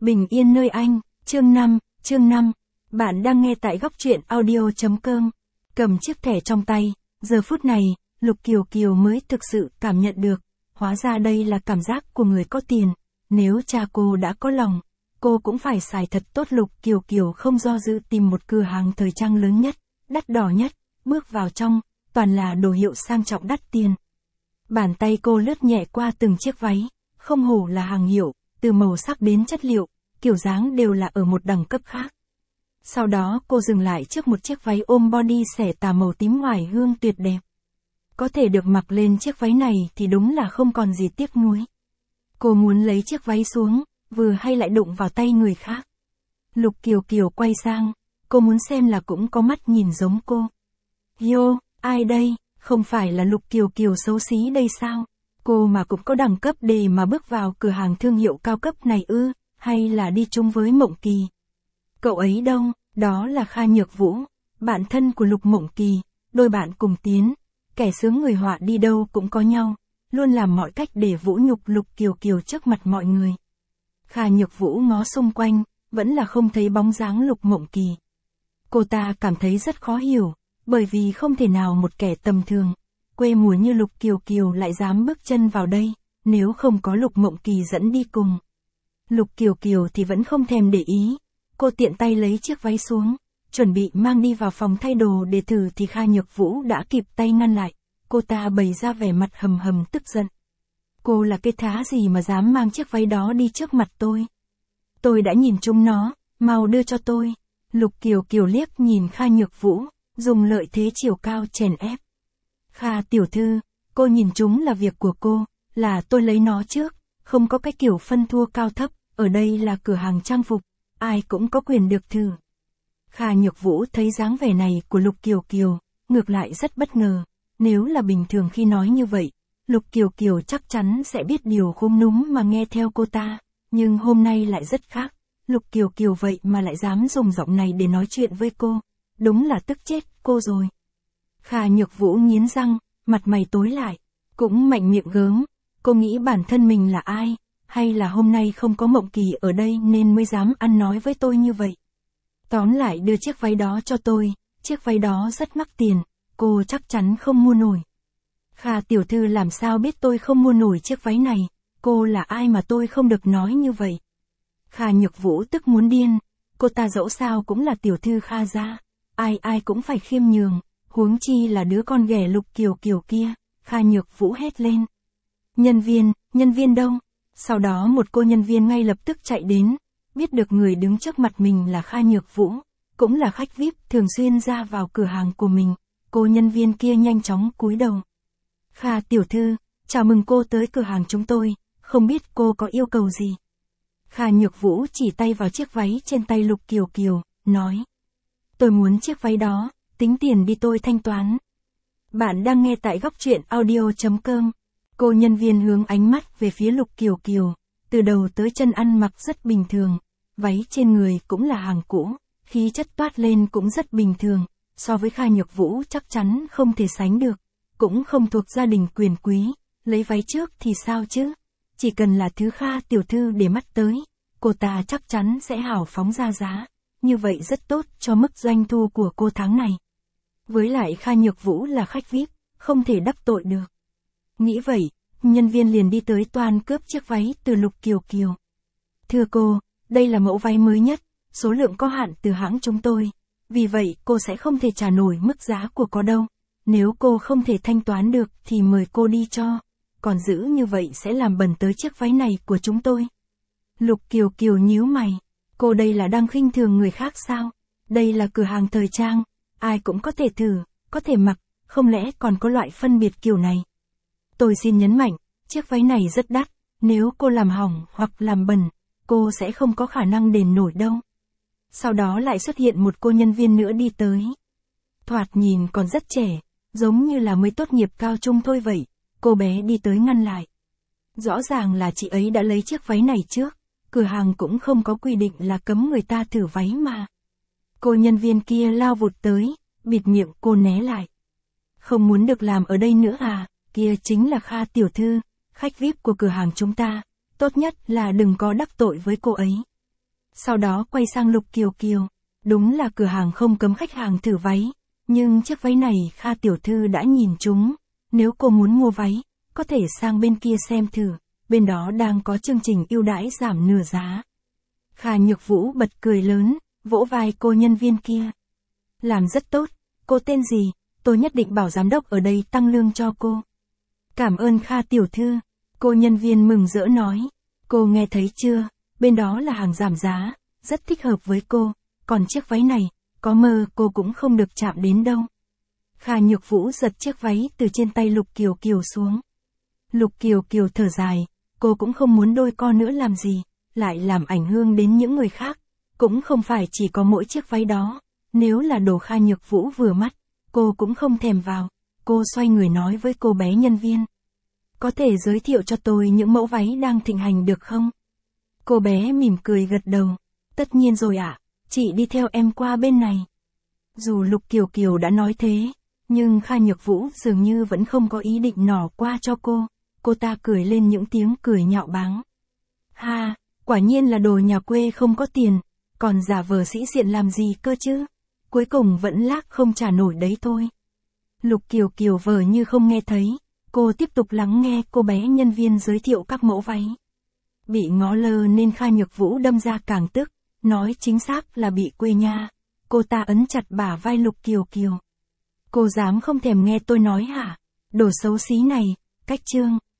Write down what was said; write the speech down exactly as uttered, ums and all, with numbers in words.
Bình yên nơi anh, chương năm, chương năm. Bạn đang nghe tại góc truyện audio.com. Cầm chiếc thẻ trong tay, giờ phút này, Lục Kiều Kiều mới thực sự cảm nhận được, hóa ra đây là cảm giác của người có tiền. Nếu cha cô đã có lòng, cô cũng phải xài thật tốt. Lục Kiều Kiều không do dự tìm một cửa hàng thời trang lớn nhất, đắt đỏ nhất, bước vào trong, toàn là đồ hiệu sang trọng đắt tiền. Bàn tay cô lướt nhẹ qua từng chiếc váy, không hổ là hàng hiệu, từ màu sắc đến chất liệu, kiểu dáng đều là ở một đẳng cấp khác. Sau đó cô dừng lại trước một chiếc váy ôm body xẻ tà màu tím hoài hương tuyệt đẹp. Có thể được mặc lên chiếc váy này thì đúng là không còn gì tiếc nuối. Cô muốn lấy chiếc váy xuống, vừa hay lại đụng vào tay người khác. Lục Kiều Kiều quay sang, cô muốn xem là cũng có mắt nhìn giống cô. Yo, ai đây, không phải là Lục Kiều Kiều xấu xí đây sao? Cô mà cũng có đẳng cấp để mà bước vào cửa hàng thương hiệu cao cấp này ư, hay là đi chung với Mộng Kỳ? Cậu ấy đâu, đó là Kha Nhược Vũ, bạn thân của Lục Mộng Kỳ, đôi bạn cùng tiến, kẻ sướng người họa đi đâu cũng có nhau, luôn làm mọi cách để vũ nhục Lục Kiều Kiều trước mặt mọi người. Kha Nhược Vũ ngó xung quanh, vẫn là không thấy bóng dáng Lục Mộng Kỳ. Cô ta cảm thấy rất khó hiểu, bởi vì không thể nào một kẻ tầm thường, quê mùa như Lục Kiều Kiều lại dám bước chân vào đây, nếu không có Lục Mộng Kỳ dẫn đi cùng. Lục Kiều Kiều thì vẫn không thèm để ý, cô tiện tay lấy chiếc váy xuống, chuẩn bị mang đi vào phòng thay đồ để thử thì Kha Nhược Vũ đã kịp tay ngăn lại, cô ta bày ra vẻ mặt hầm hầm tức giận. Cô là cái thá gì mà dám mang chiếc váy đó đi trước mặt tôi? Tôi đã nhìn chúng nó, mau đưa cho tôi. Lục Kiều Kiều liếc nhìn Kha Nhược Vũ, dùng lợi thế chiều cao chèn ép. Kha tiểu thư, cô nhìn chúng là việc của cô, là tôi lấy nó trước, không có cái kiểu phân thua cao thấp, ở đây là cửa hàng trang phục, ai cũng có quyền được thử. Kha Nhược Vũ thấy dáng vẻ này của Lục Kiều Kiều, ngược lại rất bất ngờ, nếu là bình thường khi nói như vậy, Lục Kiều Kiều chắc chắn sẽ biết điều khôn núm mà nghe theo cô ta, nhưng hôm nay lại rất khác, Lục Kiều Kiều vậy mà lại dám dùng giọng này để nói chuyện với cô, đúng là tức chết cô rồi. Kha Nhược Vũ nghiến răng, mặt mày tối lại, cũng mạnh miệng gớm, cô nghĩ bản thân mình là ai, hay là hôm nay không có Mộng Kỳ ở đây nên mới dám ăn nói với tôi như vậy. Tóm lại đưa chiếc váy đó cho tôi, chiếc váy đó rất mắc tiền, cô chắc chắn không mua nổi. Kha tiểu thư làm sao biết tôi không mua nổi chiếc váy này, cô là ai mà tôi không được nói như vậy. Kha Nhược Vũ tức muốn điên, cô ta dẫu sao cũng là tiểu thư Kha gia, ai ai cũng phải khiêm nhường, huống chi là đứa con ghẻ Lục Kiều Kiều kia. Kha Nhược Vũ hét lên. Nhân viên, nhân viên đâu? Sau đó một cô nhân viên ngay lập tức chạy đến, biết được người đứng trước mặt mình là Kha Nhược Vũ, cũng là khách vi ai pi thường xuyên ra vào cửa hàng của mình, cô nhân viên kia nhanh chóng cúi đầu. Kha tiểu thư, chào mừng cô tới cửa hàng chúng tôi, không biết cô có yêu cầu gì? Kha Nhược Vũ chỉ tay vào chiếc váy trên tay Lục Kiều Kiều, nói. Tôi muốn chiếc váy đó, tính tiền đi tôi thanh toán. Bạn đang nghe tại góc truyện audio.com. Cô nhân viên hướng ánh mắt về phía Lục Kiều Kiều, từ đầu tới chân ăn mặc rất bình thường, váy trên người cũng là hàng cũ, khí chất toát lên cũng rất bình thường, so với Kha Nhược Vũ chắc chắn không thể sánh được, cũng không thuộc gia đình quyền quý, lấy váy trước thì sao chứ, chỉ cần là thứ Kha tiểu thư để mắt tới, cô ta chắc chắn sẽ hào phóng ra giá, như vậy rất tốt cho mức doanh thu của cô tháng này. Với lại Kha Nhược Vũ là khách vi ai pi, không thể đắc tội được. Nghĩ vậy, nhân viên liền đi tới toan cướp chiếc váy từ Lục Kiều Kiều. Thưa cô, đây là mẫu váy mới nhất, số lượng có hạn từ hãng chúng tôi, vì vậy cô sẽ không thể trả nổi mức giá của cô đâu. Nếu cô không thể thanh toán được thì mời cô đi cho, còn giữ như vậy sẽ làm bẩn tới chiếc váy này của chúng tôi. Lục Kiều Kiều nhíu mày, cô đây là đang khinh thường người khác sao? Đây là cửa hàng thời trang, ai cũng có thể thử, có thể mặc, không lẽ còn có loại phân biệt kiểu này? Tôi xin nhấn mạnh, chiếc váy này rất đắt, nếu cô làm hỏng hoặc làm bẩn, cô sẽ không có khả năng đền nổi đâu. Sau đó lại xuất hiện một cô nhân viên nữa đi tới. Thoạt nhìn còn rất trẻ, giống như là mới tốt nghiệp cao trung thôi vậy, cô bé đi tới ngăn lại. Rõ ràng là chị ấy đã lấy chiếc váy này trước, cửa hàng cũng không có quy định là cấm người ta thử váy mà. Cô nhân viên kia lao vụt tới, bịt miệng cô né lại. Không muốn được làm ở đây nữa à? Kia chính là Kha tiểu thư, khách vi ai pi của cửa hàng chúng ta, tốt nhất là đừng có đắc tội với cô ấy. Sau đó quay sang Lục Kiều Kiều. Đúng là cửa hàng không cấm khách hàng thử váy. Nhưng chiếc váy này Kha tiểu thư đã nhìn chúng. Nếu cô muốn mua váy, có thể sang bên kia xem thử. Bên đó đang có chương trình ưu đãi giảm nửa giá. Kha Nhược Vũ bật cười lớn, vỗ vai cô nhân viên kia. Làm rất tốt, cô tên gì? Tôi nhất định bảo giám đốc ở đây tăng lương cho cô. Cảm ơn Kha tiểu thư. Cô nhân viên mừng rỡ nói. Cô nghe thấy chưa? Bên đó là hàng giảm giá, rất thích hợp với cô. Còn chiếc váy này, có mơ cô cũng không được chạm đến đâu. Kha Nhược Vũ giật chiếc váy từ trên tay Lục Kiều Kiều xuống. Lục Kiều Kiều thở dài, cô cũng không muốn đôi co nữa làm gì, lại làm ảnh hưởng đến những người khác. Cũng không phải chỉ có mỗi chiếc váy đó, nếu là đồ Kha Nhược Vũ vừa mắt, cô cũng không thèm vào. Cô xoay người nói với cô bé nhân viên. Có thể giới thiệu cho tôi những mẫu váy đang thịnh hành được không? Cô bé mỉm cười gật đầu. Tất nhiên rồi ạ, chị đi theo em qua bên này. Dù Lục Kiều Kiều đã nói thế, nhưng Kha Nhược Vũ dường như vẫn không có ý định nỏ qua cho cô. Cô ta cười lên những tiếng cười nhạo báng. Ha, quả nhiên là đồ nhà quê không có tiền, còn giả vờ sĩ diện làm gì cơ chứ? Cuối cùng vẫn lác không trả nổi đấy thôi. Lục Kiều Kiều vờ như không nghe thấy, cô tiếp tục lắng nghe cô bé nhân viên giới thiệu các mẫu váy. Bị ngó lơ nên Kha Nhược Vũ đâm ra càng tức, nói chính xác là bị quê nha. Cô ta ấn chặt bả vai Lục Kiều Kiều. Cô dám không thèm nghe tôi nói hả? Đồ xấu xí này, cách trương.